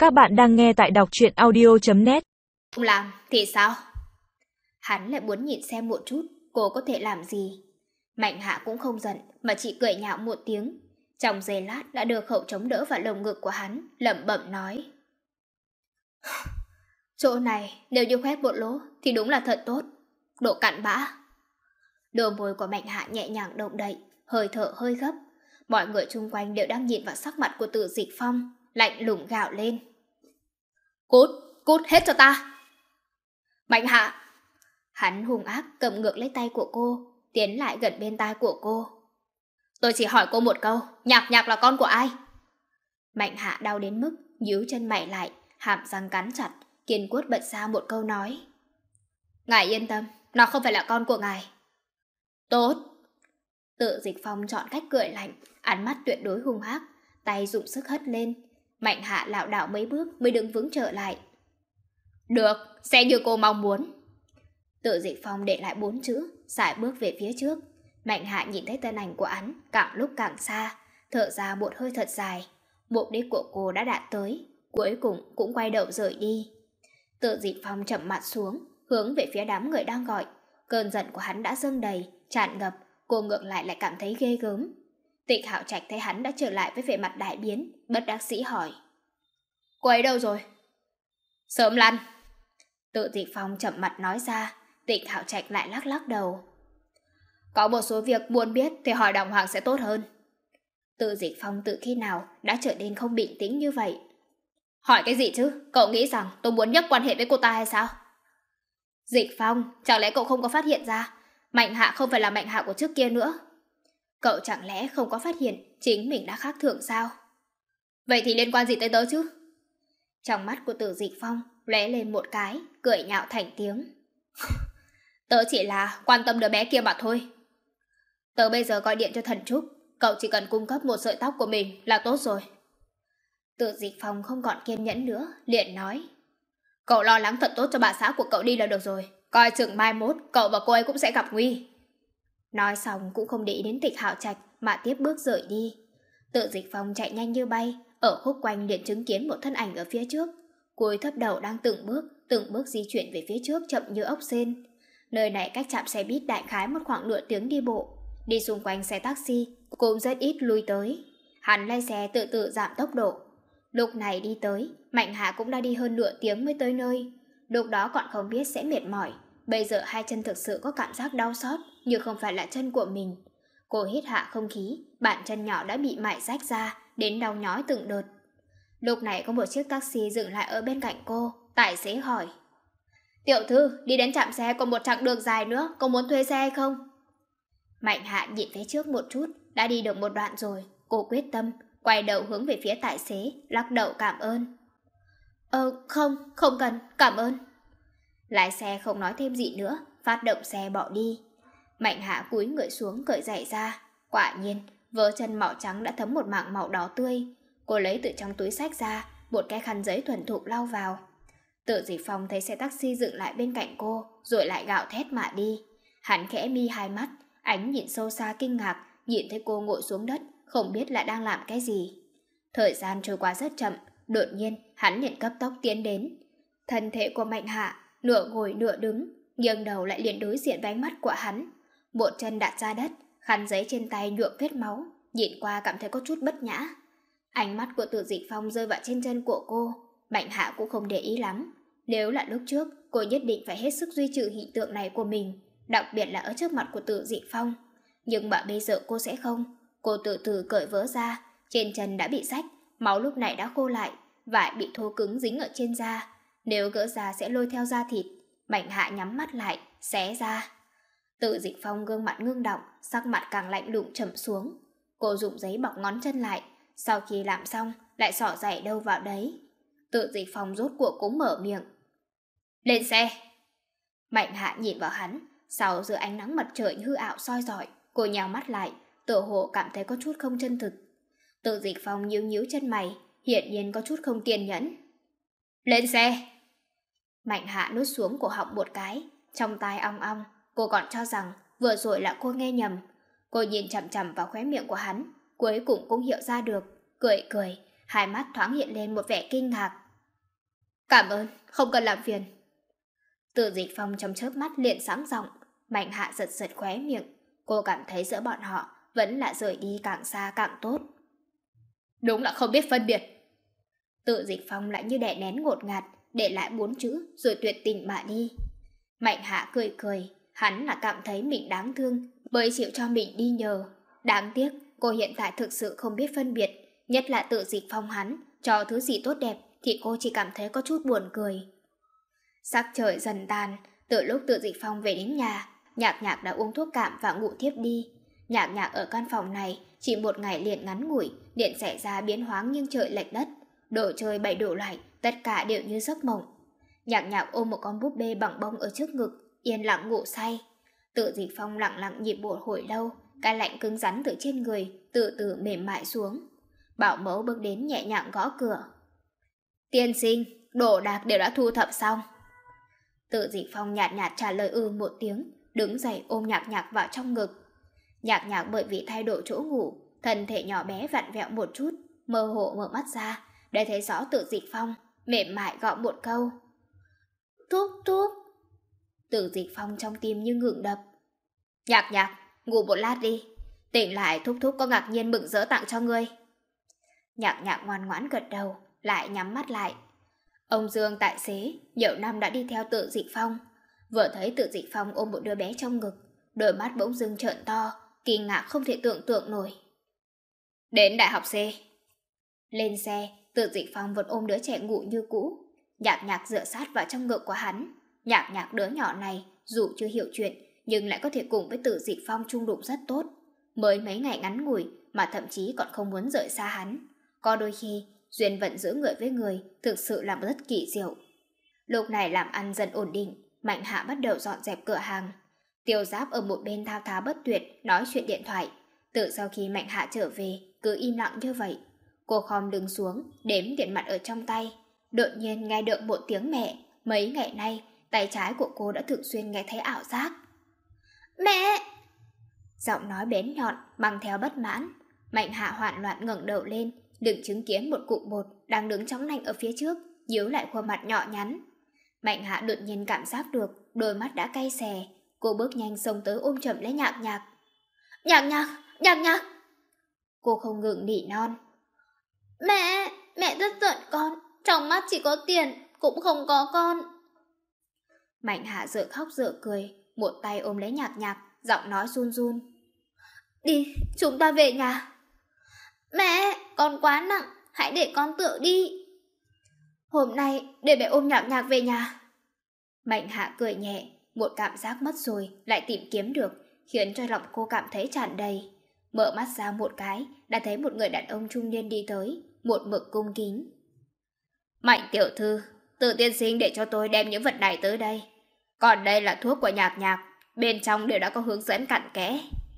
Các bạn đang nghe tại đọc truyện audio.net. Không làm thì sao? Hắn lại muốn nhìn xem một chút cô có thể làm gì. Mạnh Hạ cũng không giận mà chỉ cười nhạo một tiếng. Trong giây lát đã đưa khẩu chống đỡ vào lồng ngực của hắn, lẩm bẩm nói: chỗ này nếu như khoét một lỗ thì đúng là thật tốt. Độ cặn bã. Đôi môi của Mạnh Hạ nhẹ nhàng động đậy, hơi thở hơi gấp. Mọi người xung quanh đều đang nhìn vào sắc mặt của Từ Dịch Phong, lạnh lùng gào lên: cút, cút hết cho ta. Mạnh Hạ. Hắn hung ác cầm ngược lấy tay của cô, tiến lại gần bên tai của cô. Tôi chỉ hỏi cô một câu, Nhạc Nhạc là con của ai? Mạnh Hạ đau đến mức nhíu chân mày lại, hàm răng cắn chặt, kiên quyết bật ra một câu nói: ngài yên tâm, nó không phải là con của ngài. Tốt. Tự Dịch Phong chọn cách cười lạnh, ánh mắt tuyệt đối hung ác, tay dùng sức hất lên. Mạnh Hạ lảo đảo mấy bước mới đứng vững trở lại. Được, sẽ như cô mong muốn. Tự Dịch Phong để lại 4 chữ, sải bước về phía trước. Mạnh Hạ nhìn thấy thân ảnh của hắn càng lúc càng xa, thở ra một hơi thật dài. Mục đích của cô đã đạt tới, cuối cùng cũng quay đầu rời đi. Tự Dịch Phong chậm mặt xuống, hướng về phía đám người đang gọi. Cơn giận của hắn đã dâng đầy, tràn ngập, cô ngược lại cảm thấy ghê gớm. Tịch Hạo Trạch thấy hắn đã trở lại với vẻ mặt đại biến, bất đắc dĩ hỏi: cô ấy đâu rồi? Sớm lăn. Tự Dịch Phong chậm mặt nói ra. Tịch Hạo Trạch lại lắc lắc đầu. Có một số việc muốn biết thì hỏi Đàng Hoàng sẽ tốt hơn. Tự Dịch Phong từ khi nào đã trở nên không bình tĩnh như vậy? Hỏi cái gì chứ? Cậu nghĩ rằng tôi muốn nhắc quan hệ với cô ta hay sao? Dịch Phong, chẳng lẽ cậu không có phát hiện ra Mạnh Hạ không phải là Mạnh Hạ của trước kia nữa? Cậu chẳng lẽ không có phát hiện chính mình đã khác thường sao? Vậy thì liên quan gì tới tớ chứ? Trong mắt của Tử Dịch Phong lóe lên một cái, cười nhạo thành tiếng. Tớ chỉ là quan tâm đứa bé kia mà thôi. Tớ bây giờ gọi điện cho Thần Trúc, cậu chỉ cần cung cấp một sợi tóc của mình là tốt rồi. Tử Dịch Phong không còn kiên nhẫn nữa, liền nói: cậu lo lắng thật tốt cho bà xã của cậu đi là được rồi, coi chừng mai mốt cậu và cô ấy cũng sẽ gặp nguy. Nói xong cũng không để ý đến Tịch Hạo Trạch mà tiếp bước rời đi. Tử Dịch Phong chạy nhanh như bay, ở khúc quanh liền chứng kiến một thân ảnh ở phía trước. Cúi thấp đầu đang từng bước di chuyển về phía trước chậm như ốc sên. Nơi này cách trạm xe buýt đại khái một khoảng nửa tiếng đi bộ. Đi xung quanh xe taxi cũng rất ít lui tới. Hắn lái xe tự tự giảm tốc độ. Lúc này đi tới, Mạnh Hạ cũng đã đi hơn nửa tiếng mới tới nơi. Lúc đó còn không biết sẽ mệt mỏi. Bây giờ hai chân thực sự có cảm giác đau xót, nhưng không phải là chân của mình. Cô hít hạ không khí, bàn chân nhỏ đã bị mại rách ra, đến đau nhói từng đợt. Lúc này có một chiếc taxi dừng lại ở bên cạnh cô. Tài xế hỏi: tiểu thư, đi đến trạm xe còn một chặng đường dài nữa, có muốn thuê xe hay không? Mạnh Hạ nhìn phía trước một chút, đã đi được một đoạn rồi. Cô quyết tâm, quay đầu hướng về phía tài xế, lắc đầu cảm ơn. Không cần, cảm ơn. Lái xe không nói thêm gì nữa, phát động xe bỏ đi. Mạnh Hạ cúi người xuống cởi giày ra. Quả nhiên, vớ chân màu trắng đã thấm một mảng màu đỏ tươi. Cô lấy từ trong túi xách ra một cái khăn giấy thuần thục lau vào. Tự Dịch Phong thấy xe taxi dựng lại bên cạnh cô, rồi lại gào thét mà đi. Hắn khẽ mi hai mắt, ánh nhìn sâu xa kinh ngạc, nhìn thấy cô ngồi xuống đất, không biết là đang làm cái gì. Thời gian trôi qua rất chậm, đột nhiên hắn liền cấp tốc tiến đến. Thân thể của Mạnh Hạ nửa ngồi nửa đứng, nghiêng đầu lại liền đối diện với ánh mắt của hắn. Một chân đặt ra đất, khăn giấy trên tay nhuộm vết máu, nhìn qua cảm thấy có chút bất nhã. Ánh mắt của Tử Dịch Phong rơi vào trên chân của cô. Mạnh Hạ cũng không để ý lắm. Nếu là lúc trước, cô nhất định phải hết sức duy trì hiện tượng này của mình, đặc biệt là ở trước mặt của Tử Dịch Phong. Nhưng mà bây giờ cô sẽ không. Cô từ từ cởi vớ ra, trên chân đã bị rách, máu lúc này đã khô lại, vải bị thô cứng dính ở trên da. Nếu gỡ ra sẽ lôi theo da thịt. Mạnh Hạ nhắm mắt lại, xé ra. Tử Dịch Phong gương mặt ngưng động, sắc mặt càng lạnh lùng trầm xuống. Cô dùng giấy bọc ngón chân lại, sau khi làm xong lại xỏ giày đâu vào đấy. Tử Dịch Phong rốt cuộc cũng mở miệng: lên xe. Mạnh Hạ nhìn vào hắn, sau giữa ánh nắng mặt trời hư ảo soi rọi, cô nhào mắt lại, tựa hồ cảm thấy có chút không chân thực. Tử Dịch Phong nhíu nhíu chân mày, hiển nhiên có chút không kiên nhẫn. Lên xe. Mạnh Hạ nuốt xuống cổ họng một cái, trong tai ong ong. Cô còn cho rằng vừa rồi là cô nghe nhầm. Cô nhìn chằm chằm vào khóe miệng của hắn, cuối cùng cũng hiểu ra được, cười cười, hai mắt thoáng hiện lên một vẻ kinh ngạc. Cảm ơn, không cần làm phiền. Từ Dịch Phong trong chớp mắt liền sáng giọng. Mạnh Hạ giật giật khóe miệng. Cô cảm thấy giữa bọn họ vẫn là rời đi càng xa càng tốt. Đúng là không biết phân biệt. Tự Dịch Phong lại như đè nén ngột ngạt, để lại 4 chữ rồi tuyệt tình mà đi. Mạnh Hạ cười cười, hắn là cảm thấy mình đáng thương mới chịu cho mình đi nhờ. Đáng tiếc cô hiện tại thực sự không biết phân biệt, nhất là Tự Dịch Phong hắn cho thứ gì tốt đẹp thì cô chỉ cảm thấy có chút buồn cười. Sắc trời dần tàn, từ lúc Tự Dịch Phong về đến nhà, Nhạc Nhạc đã uống thuốc cảm và ngủ thiếp đi. Nhạc Nhạc ở căn phòng này chỉ một ngày liền ngắn ngủi, liền xảy ra biến hóa nghiêng trời lệch đất. Đồ chơi bày đủ loại, tất cả đều như giấc mộng. Nhạc Nhạc ôm một con búp bê bằng bông ở trước ngực, yên lặng ngủ say. Tự Dịch Phong lặng lặng nhịp bộ hồi lâu, cái lạnh cứng rắn từ trên người từ từ mềm mại xuống. Bảo mẫu bước đến nhẹ nhàng gõ cửa. Tiên sinh, đồ đạc đều đã thu thập xong. Tự Dịch Phong nhạt nhạt trả lời một tiếng, đứng dậy ôm Nhạc Nhạc vào trong ngực. Nhạc Nhạc bởi vì thay đổi chỗ ngủ, thân thể nhỏ bé vặn vẹo một chút, mơ hồ mở mắt ra, để thấy rõ Tự Dịch Phong, mềm mại gọi một câu. Thúc thúc. Tự Dịch Phong trong tim như ngừng đập. Nhạc Nhạc, ngủ một lát đi, tỉnh lại thúc thúc có ngạc nhiên mừng rỡ tặng cho ngươi. Nhạc Nhạc ngoan ngoãn gật đầu, lại nhắm mắt lại. Ông Dương tài xế nhiều năm đã đi theo Tự Dịch Phong, vừa thấy Tự Dịch Phong ôm một đứa bé trong ngực, đôi mắt bỗng dưng trợn to, kinh ngạc không thể tưởng tượng nổi. Đến đại học C. Lên xe, Tự Dịch Phong vẫn ôm đứa trẻ ngủ như cũ. Nhạc Nhạc dựa sát vào trong ngực của hắn. Nhạc Nhạc đứa nhỏ này dù chưa hiểu chuyện nhưng lại có thể cùng với Tự Dịch Phong chung đụng rất tốt. Mới mấy ngày ngắn ngủi mà thậm chí còn không muốn rời xa hắn. Có đôi khi duyên phận giữa người với người thực sự là rất kỳ diệu. Lúc này làm ăn dần ổn định, Mạnh Hạ bắt đầu dọn dẹp cửa hàng. Tiêu Giáp ở một bên thao tháo bất tuyệt nói chuyện điện thoại. Từ sau khi Mạnh Hạ trở về cứ im lặng như vậy. Cô khom đứng xuống đếm tiền mặt ở trong tay. Đột nhiên nghe được một tiếng mẹ. Mấy ngày nay tay trái của cô đã thường xuyên nghe thấy ảo giác. Mẹ! Giọng nói bén nhọn mang theo bất mãn. Mạnh Hạ hoảng loạn ngẩng đầu lên, đừng chứng kiến một cụ bột đang đứng chóng nanh ở phía trước, nhíu lại khuôn mặt nhỏ nhắn. Mạnh Hạ đột nhiên cảm giác được đôi mắt đã cay xè. Cô bước nhanh xông tới ôm chầm lấy Nhạc Nhạc. Nhạc Nhạc! Nhạc Nhạc! Cô không ngừng nỉ non. Mẹ rất giận con, trong mắt chỉ có tiền, cũng không có con. Mạnh Hạ dở khóc dở cười, một tay ôm lấy Nhạc Nhạc, giọng nói run run. Đi, chúng ta về nhà. Mẹ, con quá nặng, hãy để con tự đi. Hôm nay để mẹ ôm Nhạc Nhạc về nhà. Mạnh Hạ cười nhẹ, một cảm giác mất rồi lại tìm kiếm được, khiến cho lòng cô cảm thấy tràn đầy. Mở mắt ra một cái, đã thấy một người đàn ông trung niên đi tới, một mực cung kính. Mạnh tiểu thư, Tự tiên sinh để cho tôi đem những vật này tới đây. Còn đây là thuốc của Nhạc Nhạc, bên trong đều đã có hướng dẫn cặn kẽ.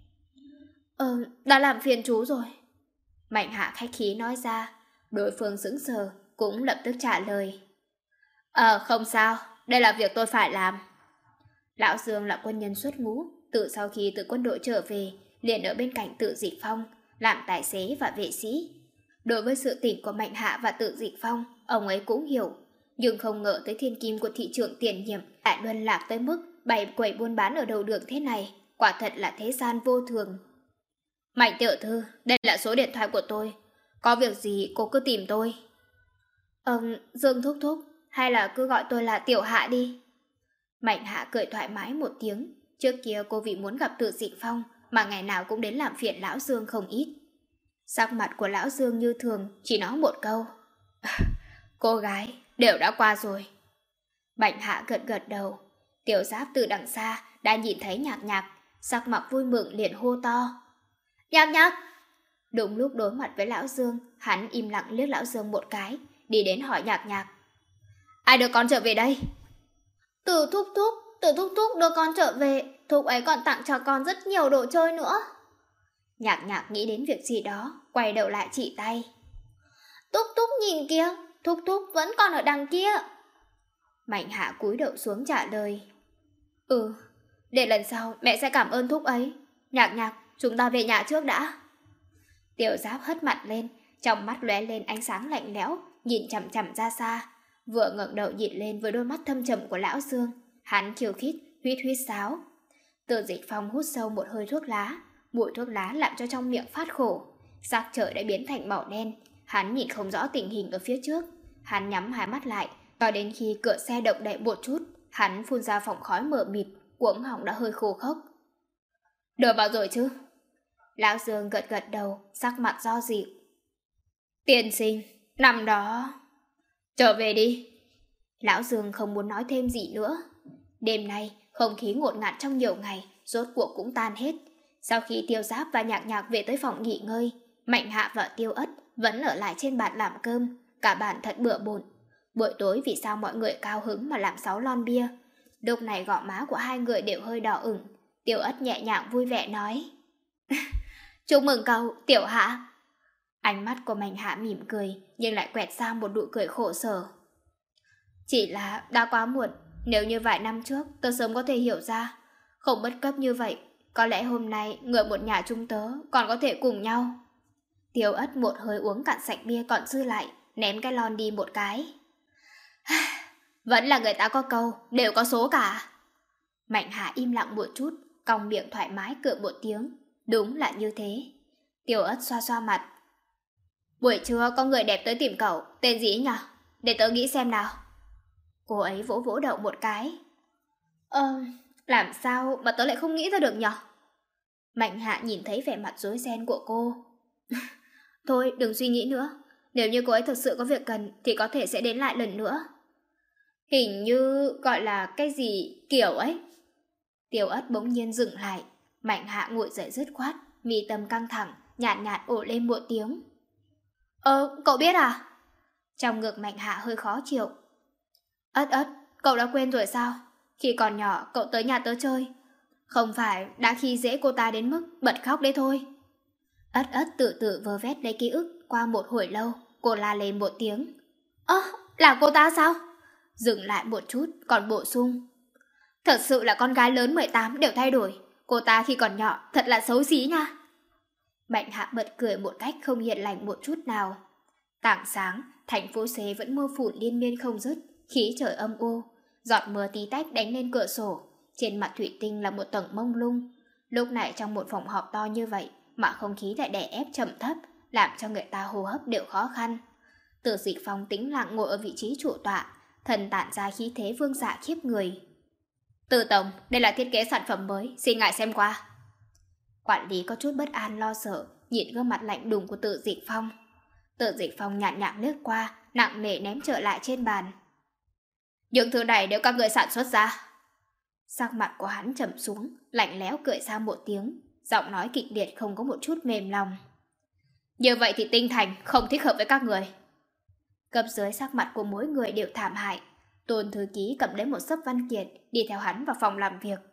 Đã làm phiền chú rồi. Mạnh Hạ khách khí nói ra. Đối phương sững sờ, cũng lập tức trả lời. Không sao, đây là việc tôi phải làm. Lão Dương là quân nhân xuất ngũ, từ sau khi từ quân đội trở về, liền ở bên cạnh Tự Dịch Phong, làm tài xế và vệ sĩ. Đối với sự tỉnh của Mạnh Hạ và Tự Dịch Phong, ông ấy cũng hiểu, nhưng không ngờ tới thiên kim của thị trưởng tiền nhiệm lại luân lạc tới mức bày quầy buôn bán ở đầu đường thế này, quả thật là thế gian vô thường. Mạnh tiểu thư, đây là số điện thoại của tôi, có việc gì cô cứ tìm tôi. Dương thúc thúc, hay là cứ gọi tôi là Tiểu Hạ đi. Mạnh Hạ cười thoải mái một tiếng. Trước kia cô vì muốn gặp Tự Dịch Phong mà ngày nào cũng đến làm phiền lão Dương không ít. Sắc mặt của lão Dương như thường, chỉ nói một câu. Cô gái, đều đã qua rồi. Mạnh Hạ gật gật đầu. Tiểu Giáp từ đằng xa đã nhìn thấy Nhạc Nhạc, sắc mặt vui mừng liền hô to. Nhạc Nhạc! Đúng lúc đối mặt với lão Dương, hắn im lặng liếc lão Dương một cái, đi đến hỏi Nhạc Nhạc. Ai đưa con trở về đây? Từ thúc thúc đưa con trở về, thúc ấy còn tặng cho con rất nhiều đồ chơi nữa. Nhạc Nhạc nghĩ đến việc gì đó, quay đầu lại chỉ tay. Thúc thúc nhìn kìa, thúc thúc vẫn còn ở đằng kia. Mạnh Hạ cúi đầu xuống trả lời. Để lần sau mẹ sẽ cảm ơn thúc ấy. Nhạc Nhạc, chúng ta về nhà trước đã. Tiểu Giáp hất mặt lên, trong mắt lóe lên ánh sáng lạnh lẽo, nhìn chằm chằm ra xa. Vừa ngẩng đầu nhìn lên với đôi mắt thâm trầm của lão Dương, hắn khiêu khích, huýt huýt sáo. Từ Dịch Phong hút sâu một hơi thuốc lá, mùi thuốc lá làm cho trong miệng phát khổ. Sắc trời đã biến thành màu đen, hắn nhìn không rõ tình hình ở phía trước. Hắn nhắm hai mắt lại, cho đến khi cửa xe động đậy một chút, hắn phun ra phòng khói mờ mịt, cuống họng đã hơi khô khốc. Đưa vào rồi chứ? Lão Dương gật gật đầu, sắc mặt do dịu. Tiên sinh, năm đó... Trở về đi. Lão Dương không muốn nói thêm gì nữa. Đêm nay, không khí ngột ngạt trong nhiều ngày, rốt cuộc cũng tan hết. Sau khi Tiêu Giáp và Nhạc Nhạc về tới phòng nghỉ ngơi, Mạnh Hạ và Tiêu Ất vẫn ở lại trên bàn làm cơm, cả bàn thật bừa bộn. Buổi tối vì sao mọi người cao hứng mà làm 6 lon bia. Lúc này gò má của hai người đều hơi đỏ ửng. Tiêu Ất nhẹ nhàng vui vẻ nói. Chúc mừng cậu, Tiểu Hạ. Ánh mắt của Mạnh Hạ mỉm cười, nhưng lại quẹt sang một nụ cười khổ sở. Chỉ là đã quá muộn, nếu như vài năm trước tớ sớm có thể hiểu ra. Không bất cấp như vậy, có lẽ hôm nay người một nhà chúng tớ còn có thể cùng nhau. Tiêu Ất một hơi uống cạn sạch bia còn dư lại, ném cái lon đi một cái. Vẫn là người ta có câu, đều có số cả. Mạnh Hạ im lặng một chút, cong miệng thoải mái cười một tiếng. Đúng là như thế. Tiêu Ất xoa xoa mặt. Buổi trưa có người đẹp tới tìm cậu, tên gì nhỉ? Để tớ nghĩ xem nào. Cô ấy vỗ vỗ đầu một cái. Làm sao mà tớ lại không nghĩ ra được nhỉ? Mạnh Hạ nhìn thấy vẻ mặt rối ren của cô. Thôi đừng suy nghĩ nữa. Nếu như cô ấy thật sự có việc cần thì có thể sẽ đến lại lần nữa. Hình như gọi là cái gì kiểu ấy. Tiêu Ất bỗng nhiên dừng lại. Mạnh Hạ ngồi dậy dứt khoát, mi tâm căng thẳng, nhạt nhạt ồ lên một tiếng. Cậu biết à? Trong ngực Mạnh Hạ hơi khó chịu. Ất, cậu đã quên rồi sao? Khi còn nhỏ cậu tới nhà tớ chơi, không phải đã khi dễ cô ta đến mức bật khóc đấy thôi. Ất tự tự vơ vét lấy ký ức. Qua một hồi lâu, cô la lên một tiếng. Là cô ta sao? Dừng lại một chút, còn bổ sung. Thật sự là con gái lớn 18 đều thay đổi. Cô ta khi còn nhỏ thật là xấu xí nha. Mạnh Hạ bật cười một cách không hiền lành một chút nào. Tảng sáng, thành phố C vẫn mưa phùn liên miên không dứt, khí trời âm u, giọt mưa tí tách đánh lên cửa sổ, trên mặt thủy tinh là một tầng mông lung. Lúc này trong một phòng họp to như vậy mà không khí lại đè ép trầm thấp, làm cho người ta hô hấp đều khó khăn. Từ Dịch Phong tĩnh lặng ngồi ở vị trí chủ tọa, thần tản ra khí thế vương giả khiếp người. Từ tổng, đây là thiết kế sản phẩm mới, xin ngài xem qua. Quản lý có chút bất an lo sợ, nhìn gương mặt lạnh lùng của Từ Dịch Phong. Từ Dịch Phong nhạt nhạt lướt qua, nặng nề ném trở lại trên bàn. Những thứ này đều các người sản xuất ra. Sắc mặt của hắn trầm xuống, lạnh lẽo cười ra một tiếng, giọng nói kịch liệt không có một chút mềm lòng. Như vậy thì Tinh Thành không thích hợp với các người. Cấp dưới sắc mặt của mỗi người đều thảm hại. Tôn thư ký cầm lấy một xấp văn kiện, đi theo hắn vào phòng làm việc.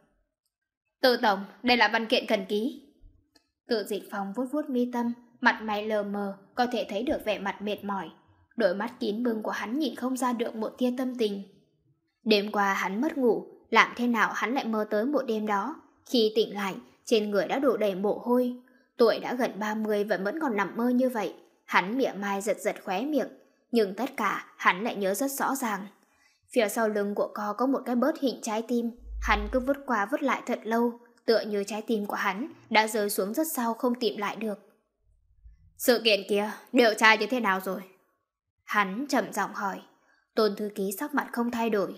Từ tổng, đây là văn kiện cần ký. Từ Dịch Phong vuốt vuốt mi tâm, mặt mày lờ mờ, có thể thấy được vẻ mặt mệt mỏi. Đôi mắt kín bưng của hắn nhìn không ra được một tia tâm tình. Đêm qua hắn mất ngủ, làm thế nào hắn lại mơ tới một đêm đó. Khi tỉnh lại, trên người đã đổ đầy mồ hôi. Tuổi đã gần 30 và vẫn còn nằm mơ như vậy. Hắn mỉa mai giật giật khóe miệng, nhưng tất cả hắn lại nhớ rất rõ ràng. Phía sau lưng của co có một cái bớt hình trái tim. Hắn cứ vứt qua vứt lại thật lâu, tựa như trái tim của hắn đã rơi xuống rất sâu không tìm lại được. Sự kiện kia điều tra như thế nào rồi? Hắn trầm giọng hỏi. Tôn thư ký sắc mặt không thay đổi.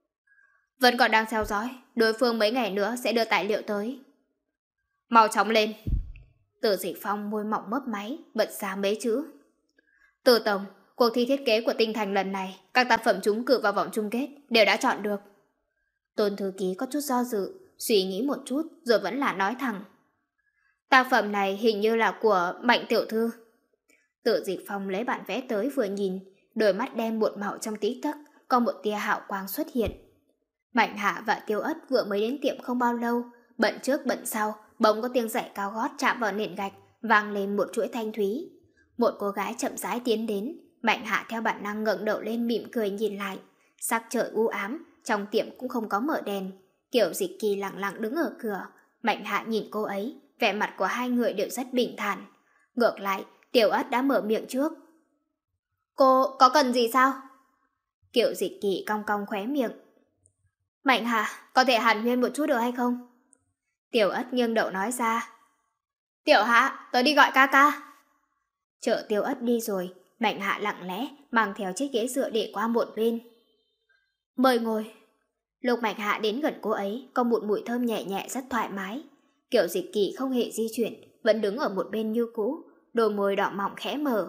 Vẫn còn đang theo dõi, đối phương mấy ngày nữa sẽ đưa tài liệu tới. Mau chóng lên. Từ Dịch Phong môi mỏng mấp máy, bật ra mấy chữ. Từ tổng, cuộc thi thiết kế của Tinh Thành lần này, các tác phẩm trúng cử vào vòng chung kết đều đã chọn được. Tôn thư ký có chút do dự, suy nghĩ một chút rồi vẫn là nói thẳng. Tác phẩm này hình như là của Mạnh tiểu thư. Từ Dịch Phong lấy bản vẽ tới vừa nhìn, đôi mắt đen muộn màu trong tí tắc, có một tia hào quang xuất hiện. Mạnh Hạ và Tiêu Ất vừa mới đến tiệm không bao lâu, bận trước bận sau, bỗng có tiếng giày cao gót chạm vào nền gạch, vang lên một chuỗi thanh thúy. Một cô gái chậm rãi tiến đến, Mạnh Hạ theo bản năng ngẩng đầu lên mỉm cười nhìn lại. Sắc trời u ám, trong tiệm cũng không có mở đèn. Kiểu Dịch Kỳ lặng lặng đứng ở cửa, Mạnh Hạ nhìn cô ấy, vẻ mặt của hai người đều rất bình thản. Ngược lại, Tiểu Ất đã mở miệng trước. Cô có cần gì sao? Kiều Dịch Kỳ cong cong khóe miệng. Mạnh Hạ, có thể hàn huyên một chút được hay không? Tiểu Ất nghiêng đầu nói ra. Tiểu Hạ, tớ đi gọi ca ca. Chờ Tiểu Ất đi rồi, Mạnh Hạ lặng lẽ mang theo chiếc ghế dựa để qua một bên. Mời ngồi. Lúc Mạnh Hạ đến gần cô ấy, có một mùi thơm nhẹ nhẹ rất thoải mái. Kiều Dịch Kỳ không hề di chuyển, vẫn đứng ở một bên như cũ, đôi môi đỏ mọng khẽ mở.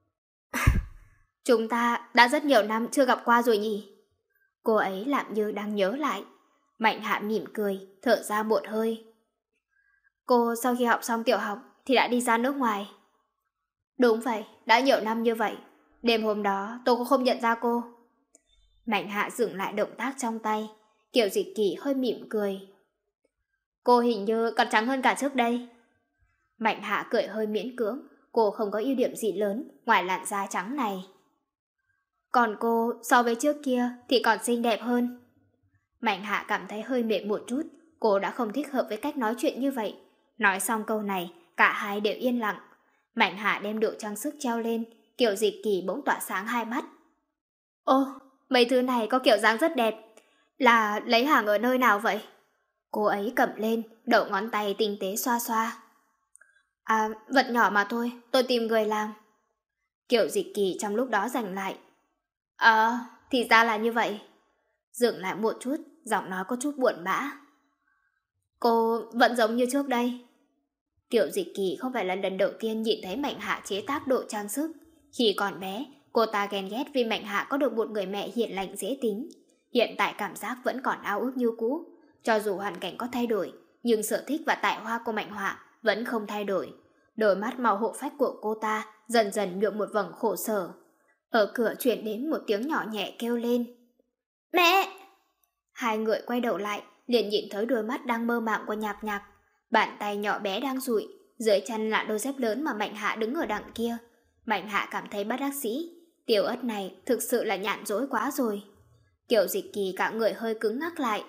Chúng ta đã rất nhiều năm chưa gặp qua rồi nhỉ? Cô ấy làm như đang nhớ lại. Mạnh Hạ mỉm cười, thở ra một hơi. Cô sau khi học xong tiểu học thì đã đi ra nước ngoài. Đúng vậy, đã nhiều năm như vậy. Đêm hôm đó tôi cũng không nhận ra cô. Mạnh Hạ dừng lại động tác trong tay. Kiều Dịch Kỳ hơi mỉm cười. Cô hình như còn trắng hơn cả trước đây. Mạnh Hạ cười hơi miễn cưỡng. Cô không có ưu điểm gì lớn ngoài làn da trắng này. Còn cô so với trước kia thì còn xinh đẹp hơn. Mạnh Hạ cảm thấy hơi mệt một chút. Cô đã không thích hợp với cách nói chuyện như vậy. Nói xong câu này, cả hai đều yên lặng. Mạnh Hạ đem đồ trang sức treo lên. Kiều Dịch Kỳ bỗng tỏa sáng hai mắt. Ô, mấy thứ này có kiểu dáng rất đẹp. Là lấy hàng ở nơi nào vậy? Cô ấy cầm lên, đầu ngón tay tinh tế xoa xoa. À, vật nhỏ mà thôi, tôi tìm người làm. Kiều Dịch Kỳ trong lúc đó giành lại. Thì ra là như vậy. Dừng lại một chút, giọng nói có chút buồn bã. Cô vẫn giống như trước đây. Kiều Dịch Kỳ không phải là lần đầu tiên nhìn thấy Mạnh Hạ chế tác đồ trang sức. Khi còn bé, cô ta ghen ghét vì Mạnh Hạ có được một người mẹ hiền lành dễ tính. Hiện tại cảm giác vẫn còn ao ước như cũ. Cho dù hoàn cảnh có thay đổi, nhưng sở thích và tài hoa của Mạnh Hạ vẫn không thay đổi. Đôi mắt màu hộ phách của cô ta dần dần nhuộm một vầng khổ sở. Ở cửa truyền đến một tiếng nhỏ nhẹ kêu lên. Mẹ! Hai người quay đầu lại, liền nhìn thấy đôi mắt đang mơ màng của Nhạc Nhạc. Bàn tay nhỏ bé đang dụi, dưới chân là đôi dép lớn mà Mạnh Hạ đứng ở đằng kia. Mạnh Hạ cảm thấy bất đắc dĩ. Tiểu Ất này thực sự là nhàn rỗi quá rồi. Kiều Dịch Kỳ cả người hơi cứng ngắc lại.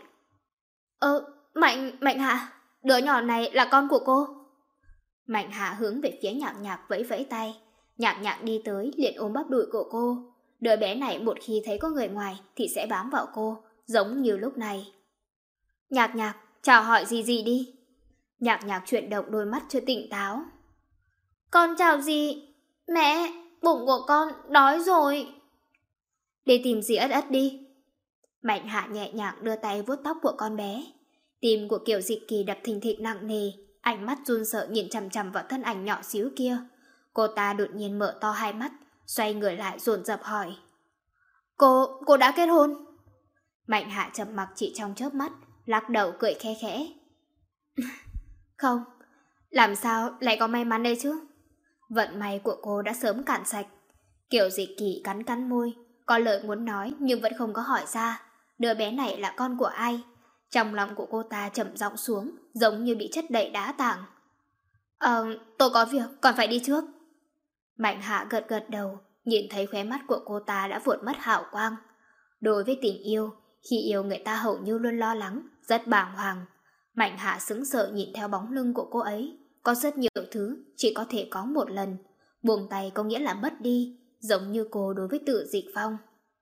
Mạnh Hạ, đứa nhỏ này là con của cô. Mạnh Hạ hướng về phía Nhạc Nhạc vẫy vẫy tay. Nhạc Nhạc đi tới liền ôm bắp đùi của cô. Đứa bé này một khi thấy có người ngoài thì sẽ bám vào cô, giống như lúc này. Nhạc Nhạc, chào hỏi gì đi. Nhạc Nhạc chuyển động đôi mắt chưa tỉnh táo. Con chào gì? Mẹ, bụng của con đói rồi. Đi tìm dì Ất Ất đi. Mạnh Hạ nhẹ nhàng đưa tay vuốt tóc của con bé. Tim của Kiều Dịch Kỳ đập thình thịch nặng nề, ánh mắt run sợ nhìn chằm chằm vào thân ảnh nhỏ xíu kia. Cô ta đột nhiên mở to hai mắt, xoay người lại dồn dập hỏi. Cô đã kết hôn? Mạnh Hạ trầm mặc chỉ trong chớp mắt, lắc đầu cười khe khẽ. Không, làm sao lại có may mắn đây chứ? Vận may của cô đã sớm cạn sạch. Kiều Dịch Kỳ cắn cắn môi, có lời muốn nói nhưng vẫn không có hỏi ra. Đứa bé này là con của ai? Trong lòng của cô ta trầm giọng xuống, giống như bị chất đẩy đá tảng. Tôi có việc, còn phải đi trước. Mạnh Hạ gật đầu, nhìn thấy khóe mắt của cô ta đã vụt mất hào quang. Đối với tình yêu, khi yêu người ta hầu như luôn lo lắng, rất bàng hoàng. Mạnh Hạ sững sờ nhìn theo bóng lưng của cô ấy. Có rất nhiều thứ chỉ có thể có một lần. Buông tay có nghĩa là mất đi, giống như cô đối với Tử Dịch Phong.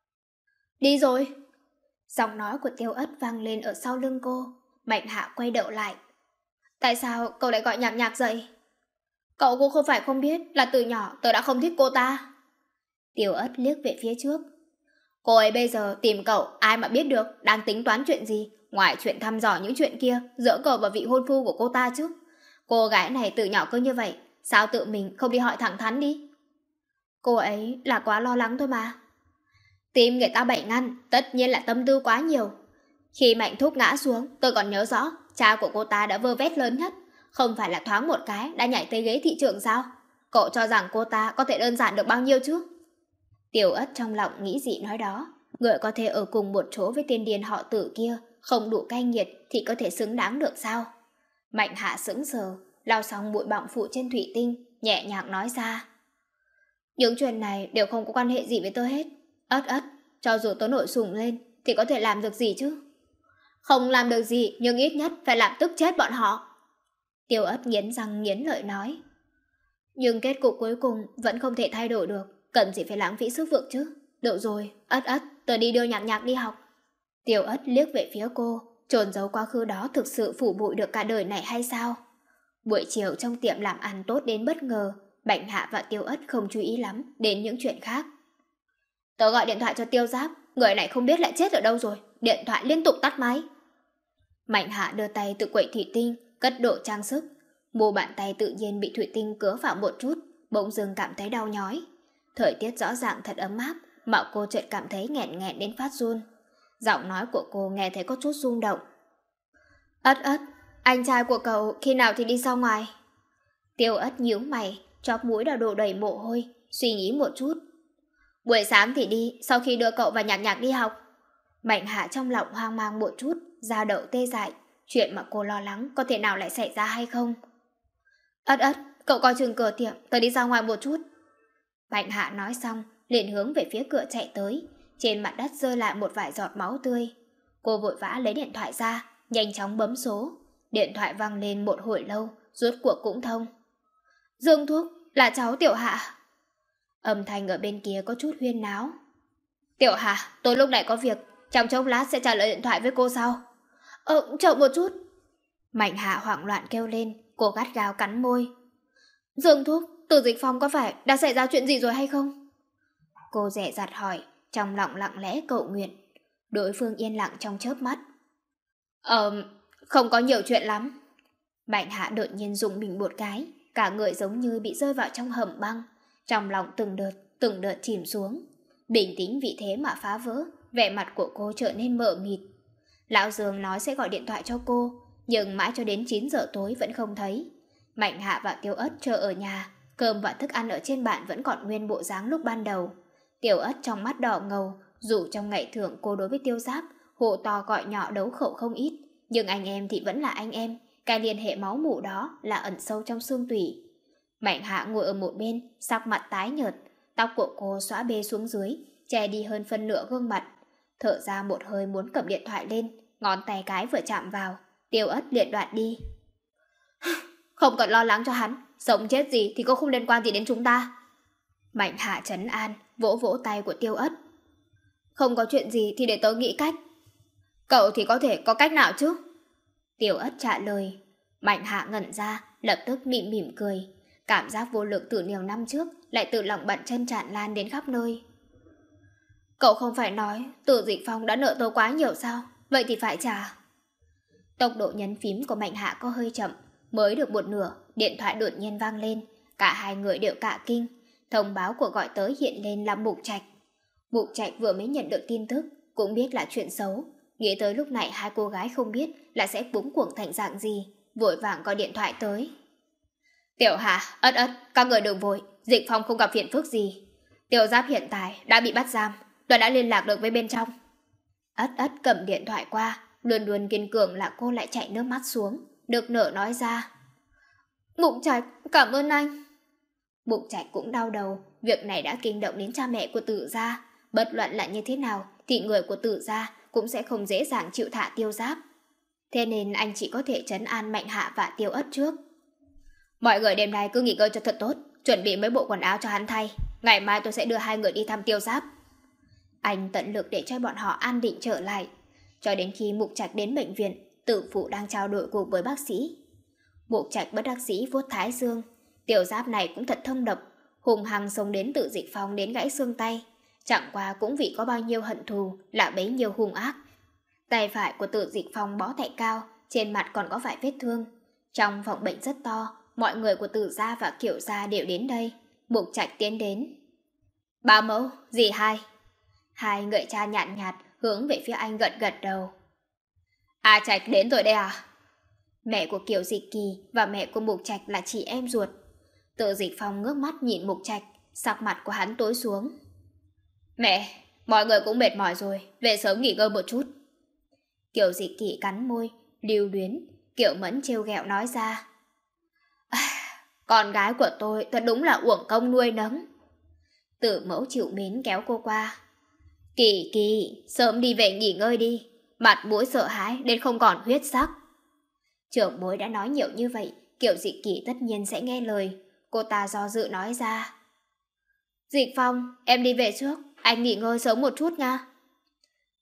Đi rồi. Giọng nói của Tiêu Ất vang lên ở sau lưng cô. Mạnh Hạ quay đầu lại. Tại sao cậu lại gọi Nhạc Nhạc dậy? Cậu cũng không phải không biết là từ nhỏ tớ đã không thích cô ta. Tiêu Ất liếc về phía trước. Cô ấy bây giờ tìm cậu, ai mà biết được đang tính toán chuyện gì, ngoài chuyện thăm dò những chuyện kia, giỡn cờ vào vị hôn phu của cô ta chứ. Cô gái này từ nhỏ cứ như vậy, sao tự mình không đi hỏi thẳng thắn đi? Cô ấy là quá lo lắng thôi mà. Tim người ta bệnh ngăn, tất nhiên là tâm tư quá nhiều. Khi Mạnh Thúc ngã xuống, tôi còn nhớ rõ, cha của cô ta đã vơ vét lớn nhất. Không phải là thoáng một cái đã nhảy tới ghế thị trưởng sao? Cậu cho rằng cô ta có thể đơn giản được bao nhiêu chứ? Tiểu Ất trong lòng nghĩ gì nói đó. Người có thể ở cùng một chỗ với tên điên họ Tử kia, không đủ cay nghiệt thì có thể xứng đáng được sao? Mạnh Hạ sững sờ, lau xong bụi bặm phủ trên thủy tinh, nhẹ nhàng nói ra. Những chuyện này đều không có quan hệ gì với tôi hết. Ất, cho dù tôi nổi sùng lên thì có thể làm được gì chứ? Không làm được gì, nhưng ít nhất phải làm tức chết bọn họ. Tiêu Ất nghiến răng nghiến lợi nói. Nhưng kết cục cuối cùng vẫn không thể thay đổi được, cần gì phải lãng phí sức vực chứ. Được rồi, Ất, tớ đi đưa Nhạc Nhạc đi học. Tiêu Ất liếc về phía cô, trốn giấu quá khứ đó thực sự phủ bụi được cả đời này hay sao? Buổi chiều trong tiệm làm ăn tốt đến bất ngờ, Bạch Hạ và Tiêu Ất không chú ý lắm đến những chuyện khác. Tớ gọi điện thoại cho Tiêu Giáp, người này không biết lại chết ở đâu rồi, điện thoại liên tục tắt máy. Mạnh Hạ đưa tay từ quầy thủy tinh, cất đồ trang sức. Mu bàn tay tự nhiên bị thủy tinh cứa vào một chút, bỗng dưng cảm thấy đau nhói. Thời tiết rõ ràng thật ấm áp, mà cô chợt cảm thấy nghẹn nghẹn đến phát run. Giọng nói của cô nghe thấy có chút rung động. Ất Ất, anh trai của cậu khi nào thì đi ra ngoài? Tiêu Ất nhíu mày, chóp mũi đã đổ đầy mồ hôi, suy nghĩ một chút. Buổi sáng thì đi, sau khi đưa cậu và Nhạc Nhạc đi học. Mạnh Hạ trong lòng hoang mang một chút, da đầu tê dại, chuyện mà cô lo lắng có thể nào lại xảy ra hay không? Ất Ất, cậu coi chừng cửa tiệm, tớ đi ra ngoài một chút. Mạnh Hạ nói xong, liền hướng về phía cửa chạy tới, trên mặt đất rơi lại một vài giọt máu tươi. Cô vội vã lấy điện thoại ra, nhanh chóng bấm số. Điện thoại vang lên một hồi lâu, rốt cuộc cũng thông. Dương Thúc, là cháu Tiểu Hạ. Âm thanh ở bên kia có chút huyên náo. Tiểu Hạ, tôi lúc này có việc, trong chốc lát sẽ trả lời điện thoại với cô sau. Chờ một chút. Mạnh Hạ hoảng loạn kêu lên, cô gắt gao cắn môi. Dương Thúc, Từ Dịch Phong có phải đã xảy ra chuyện gì rồi hay không? Cô dè dặt hỏi, trong lòng lặng lẽ cầu nguyện. Đối phương yên lặng trong chớp mắt. Không có nhiều chuyện lắm. Mạnh Hạ đột nhiên rùng mình một cái, cả người giống như bị rơi vào trong hầm băng, trong lòng từng đợt chìm xuống. Bình tĩnh vì thế mà phá vỡ, vẻ mặt của cô trở nên mờ mịt. Lão Dương nói sẽ gọi điện thoại cho cô, nhưng mãi cho đến 9 giờ tối vẫn không thấy. Mạnh Hạ và Tiêu Ất chờ ở nhà, cơm và thức ăn ở trên bàn vẫn còn nguyên bộ dáng lúc ban đầu. Tiêu Ất trong mắt đỏ ngầu, dù trong ngày thường cô đối với Tiêu Giáp hộ to gọi nhỏ đấu khẩu không ít, nhưng anh em thì vẫn là anh em, cái liên hệ máu mủ đó là ẩn sâu trong xương tủy. Mạnh Hạ ngồi ở một bên, sắc mặt tái nhợt, tóc của cô xõa bê xuống dưới, che đi hơn phân nửa gương mặt. Thở ra một hơi muốn cầm điện thoại lên, ngón tay cái vừa chạm vào, Tiêu Ất liền đoạn đi. Không cần lo lắng cho hắn, sống chết gì thì cô không liên quan gì đến chúng ta. Mạnh Hạ trấn an, vỗ vỗ tay của Tiêu Ất. Không có chuyện gì thì để tớ nghĩ cách. Cậu thì có thể có cách nào chứ? Tiêu Ất trả lời. Mạnh Hạ ngẩn ra, lập tức mỉm mỉm cười. Cảm giác vô lực từ nhiều năm trước lại từ lòng bàn chân tràn lan đến khắp nơi. Cậu không phải nói Từ Dịch Phong đã nợ tớ quá nhiều sao? Vậy thì phải trả. Tốc độ nhấn phím của Mạnh Hạ có hơi chậm. Mới được một nửa, điện thoại đột nhiên vang lên. Cả hai người đều cả kinh. Thông báo của gọi tới hiện lên là Mục Trạch. Mục Trạch vừa mới nhận được tin tức, cũng biết là chuyện xấu. Nghĩ tới lúc này hai cô gái không biết là sẽ búng cuồng thành dạng gì, vội vàng gọi điện thoại tới. Tiểu Hạ, Ất Ất, các người đừng vội, Dịch Phong không gặp phiền phức gì. Tiêu Giáp hiện tại đã bị bắt giam, tôi đã liên lạc được với bên trong. Ất Ất cầm điện thoại qua, luôn luôn kiên cường là cô lại chạy nước mắt xuống, được nở nói ra. Mục Trạch, cảm ơn anh. Mục Trạch cũng đau đầu, việc này đã kinh động đến cha mẹ của Tử gia. Bất luận là như thế nào thì người của Tử gia cũng sẽ không dễ dàng chịu thả Tiêu Giáp. Thế nên anh chỉ có thể trấn an Mạnh Hạ và Tiêu Ất trước. Mọi người đêm nay cứ nghỉ ngơi cho thật tốt, chuẩn bị mấy bộ quần áo cho hắn thay. Ngày mai tôi sẽ đưa hai người đi thăm Tiêu Giáp. Anh tận lực để cho bọn họ an định trở lại. Cho đến khi Mục Trạch đến bệnh viện, Tử phụ đang trao đổi cùng với bác sĩ. Mục Trạch bất đắc dĩ vuốt thái dương. Tiêu Giáp này cũng thật thông độc, hùng hăng sống đến Từ Dịch Phong đến gãy xương tay. Chẳng qua cũng vì có bao nhiêu hận thù là bấy nhiêu hung ác. Tay phải của Từ Dịch Phong bó thạy cao, trên mặt còn có vài vết thương. Trong phòng bệnh rất to, mọi người của Từ gia và Kiểu gia đều đến đây. Mục Trạch tiến đến. Bá mẫu, dì hai. Hai người cha nhàn nhạt hướng về phía anh gật gật đầu. A Trạch đến rồi đây à? Mẹ của Kiều Dịch Kỳ và mẹ của Mục Trạch là chị em ruột. Từ Dịch Phong ngước mắt nhìn Mục Trạch, sắc mặt của hắn tối xuống. Mẹ, mọi người cũng mệt mỏi rồi, về sớm nghỉ ngơi một chút. Kiều Dịch Kỳ cắn môi, lưu luyến, Kiều Mẫn trêu ghẹo nói ra. Con gái của tôi thật đúng là uổng công nuôi nấng. Tử mẫu chịu mến kéo cô qua. Kỳ Kỳ, sớm đi về nghỉ ngơi đi, mặt mũi sợ hãi đến không còn huyết sắc. Trưởng bối đã nói nhiều như vậy, Kiều Dịch Kỳ tất nhiên sẽ nghe lời. Cô ta do dự nói ra. Dịch Phong, em đi về trước, anh nghỉ ngơi sớm một chút nha.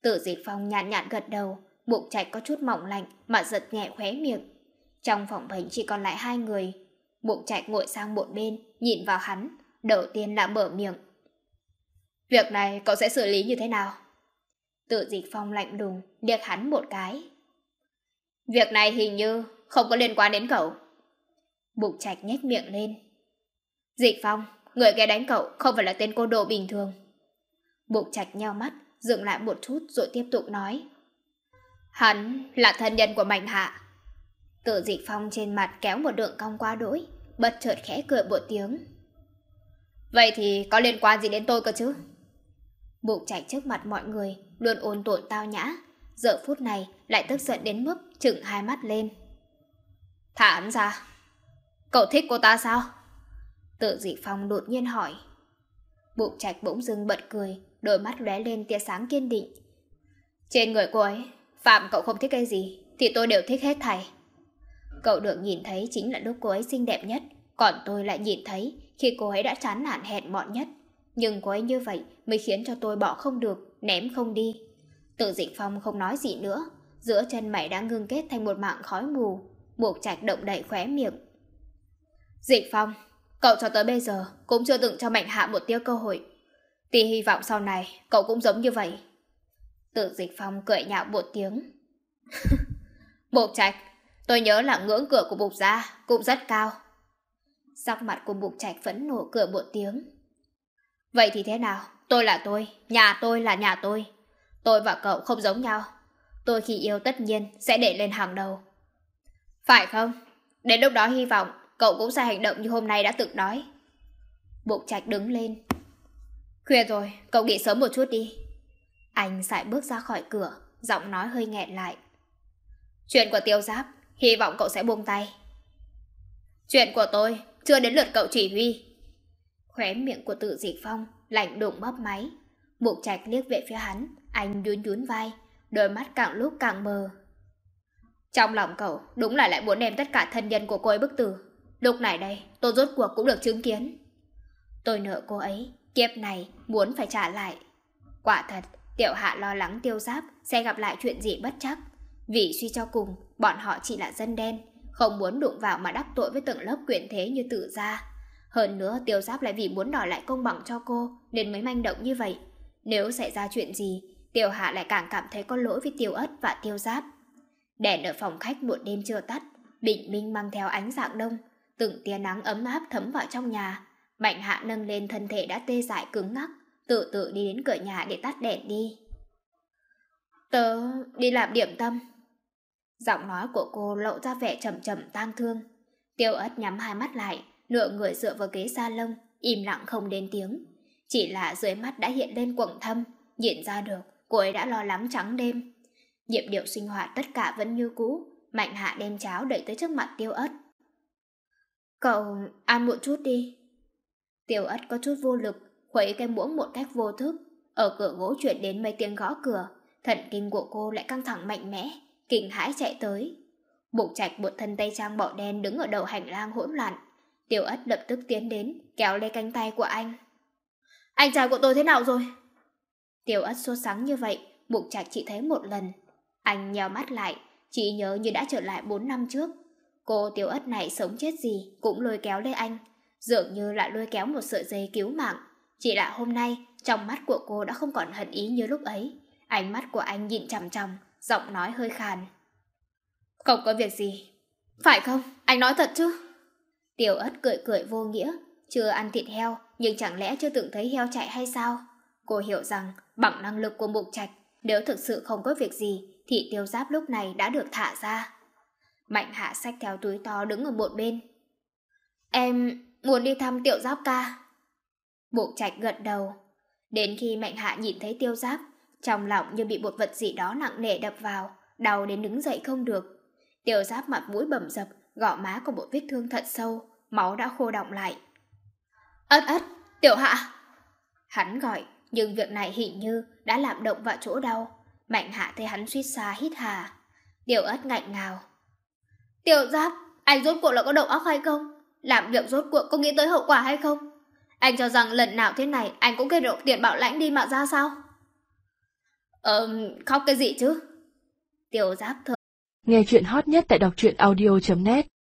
Tử Dịch Phong nhàn nhạt gật đầu, Mục Trạch có chút mỏng lạnh mà giật nhẹ khóe miệng. Trong phòng bệnh chỉ còn lại 2 người. Mục Trạch ngồi sang một bên, nhìn vào hắn, đầu tiên là mở miệng. Việc này cậu sẽ xử lý như thế nào? Tử Dịch Phong lạnh lùng, liếc hắn một cái. Việc này hình như không có liên quan đến cậu. Mục Trạch nhếch miệng lên. Dịch Phong, người kia đánh cậu không phải là tên côn đồ bình thường. Mục Trạch nheo mắt, dừng lại một chút rồi tiếp tục nói. Hắn là thân nhân của Mạnh Hạ. Tử Dịch Phong trên mặt kéo một đường cong quá đỗi, bất chợt khẽ cười một tiếng. Vậy thì có liên quan gì đến tôi cơ chứ? Mục Trạch trước mặt mọi người luôn ôn tồn tao nhã, giờ phút này lại tức giận đến mức trừng hai mắt lên. Thả hắn ra. Cậu thích cô ta sao? Tử Dịch Phong đột nhiên hỏi. Mục Trạch bỗng dưng bật cười, đôi mắt lóe lên tia sáng kiên định. Trên người cô ấy, phạm cậu không thích cái gì thì tôi đều thích hết thảy. Cậu được nhìn thấy chính là lúc cô ấy xinh đẹp nhất, còn tôi lại nhìn thấy khi cô ấy đã chán nản hèn mọn nhất. Nhưng cô ấy như vậy mới khiến cho tôi bỏ không được, ném không đi. Tử Dịch Phong không nói gì nữa, giữa chân mày đã ngưng kết thành một mảng khói mù. Mục Trạch động đậy khóe miệng. Dịch Phong, cậu cho tới bây giờ cũng chưa từng cho Mạnh Hạ một tia cơ hội. Thì hy vọng sau này cậu cũng giống như vậy. Tử Dịch Phong cười nhạo một tiếng. Mục Trạch, tôi nhớ là ngưỡng cửa của Mục gia cũng rất cao. Sắc mặt của Mục Trạch phẫn nộ cười một tiếng. Vậy thì thế nào? Tôi là tôi là nhà tôi. Tôi và cậu không giống nhau. Tôi khi yêu tất nhiên sẽ để lên hàng đầu. Phải không? Đến lúc đó hy vọng cậu cũng sẽ hành động như hôm nay đã từng nói. Mục Trạch đứng lên. Khuya rồi, cậu nghỉ sớm một chút đi. Anh sải bước ra khỏi cửa, giọng nói hơi nghẹn lại. Chuyện của Tiêu Giáp, hy vọng cậu sẽ buông tay. Chuyện của tôi, chưa đến lượt cậu chỉ huy. Khóe miệng của Tử Dịch Phong lạnh đùng bóp máy. Mục Trạch liếc về phía hắn, anh nhún nhún vai, đôi mắt càng lúc càng mờ. Trong lòng cậu đúng là lại muốn đem tất cả thân nhân của cô ấy bức tử. Lúc này đây, tôi rốt cuộc cũng được chứng kiến. Tôi nợ cô ấy, kiếp này muốn phải trả lại. Quả thật, Tiểu Hạ lo lắng Tiêu Giáp sẽ gặp lại chuyện gì bất trắc. Vì suy cho cùng, bọn họ chỉ là dân đen, không muốn đụng vào mà đắc tội với tầng lớp quyền thế như Tử gia. Hơn nữa Tiêu Giáp lại vì muốn đòi lại công bằng cho cô nên mới manh động như vậy. Nếu xảy ra chuyện gì, Tiểu Hạ lại càng cảm thấy có lỗi với Tiêu Ất và Tiêu Giáp. Đèn ở phòng khách một đêm chưa tắt, bình minh mang theo ánh dạng đông, từng tia nắng ấm áp thấm vào trong nhà. Mạnh Hạ nâng lên thân thể đã tê dại cứng ngắc, tự tự đi đến cửa nhà để tắt đèn đi. Tớ đi làm điểm tâm. Giọng nói của cô lộ ra vẻ trầm trầm tang thương. Tiêu Ất nhắm hai mắt lại, nửa người dựa vào ghế salon, im lặng không lên tiếng. Chỉ là dưới mắt đã hiện lên quầng thâm, nhìn ra được cô ấy đã lo lắng trắng đêm. Nhịp điệu sinh hoạt tất cả vẫn như cũ. Mạnh Hạ đem cháo đẩy tới trước mặt Tiêu Ất. Cậu ăn một chút đi. Tiêu Ất có chút vô lực, khuấy cái muỗng một cách vô thức. Ở cửa gỗ chuyển đến mấy tiếng gõ cửa, thần kinh của cô lại căng thẳng mạnh mẽ, kinh hãi chạy tới. Mục Trạch một thân tây trang bỏ đen đứng ở đầu hành lang hỗn loạn. Tiêu Ất lập tức tiến đến, kéo lấy cánh tay của anh. Anh trai của tôi thế nào rồi? Tiêu Ất sốt sắng như vậy, Mục Trạch chỉ thấy một lần. Anh nheo mắt lại, chỉ nhớ như đã trở lại 4 năm trước. Cô Tiêu Ất này sống chết gì cũng lôi kéo lấy anh, dường như lại lôi kéo một sợi dây cứu mạng. Chỉ là hôm nay, trong mắt của cô đã không còn hận ý như lúc ấy. Ánh mắt của anh nhìn chằm chằm, giọng nói hơi khàn. Không có việc gì. Phải không? Anh nói thật chứ? Tiêu Ất cười cười vô nghĩa. Chưa ăn thịt heo, nhưng chẳng lẽ chưa từng thấy heo chạy hay sao? Cô hiểu rằng, bằng năng lực của Mục Trạch, nếu thực sự không có việc gì, thì Tiêu Giáp lúc này đã được thả ra. Mạnh Hạ xách theo túi to đứng ở một bên. Em muốn đi thăm Tiểu Giáp ca. Mục Trạch gật đầu. Đến khi Mạnh Hạ nhìn thấy Tiêu Giáp, trong lòng như bị một vật gì đó nặng nề đập vào, đau đến đứng dậy không được. Tiêu Giáp mặt mũi bầm dập, gò má có một vết thương thật sâu, máu đã khô đọng lại. Ất Ất, Tiểu Hạ. Hắn gọi, nhưng việc này hình như đã làm động vào chỗ đau. Mạnh Hạ thấy hắn suýt xa hít hà. Tiêu Ất ngạnh ngào. Tiểu Giáp, anh rốt cuộc là có đầu óc hay không? Làm việc rốt cuộc có nghĩ tới hậu quả hay không? Anh cho rằng lần nào thế này anh cũng kêu được tiền bảo lãnh đi mà ra sao? Khóc cái gì chứ? Tiểu Giáp thở. Nghe chuyện hot nhất tại đọc truyện audio.net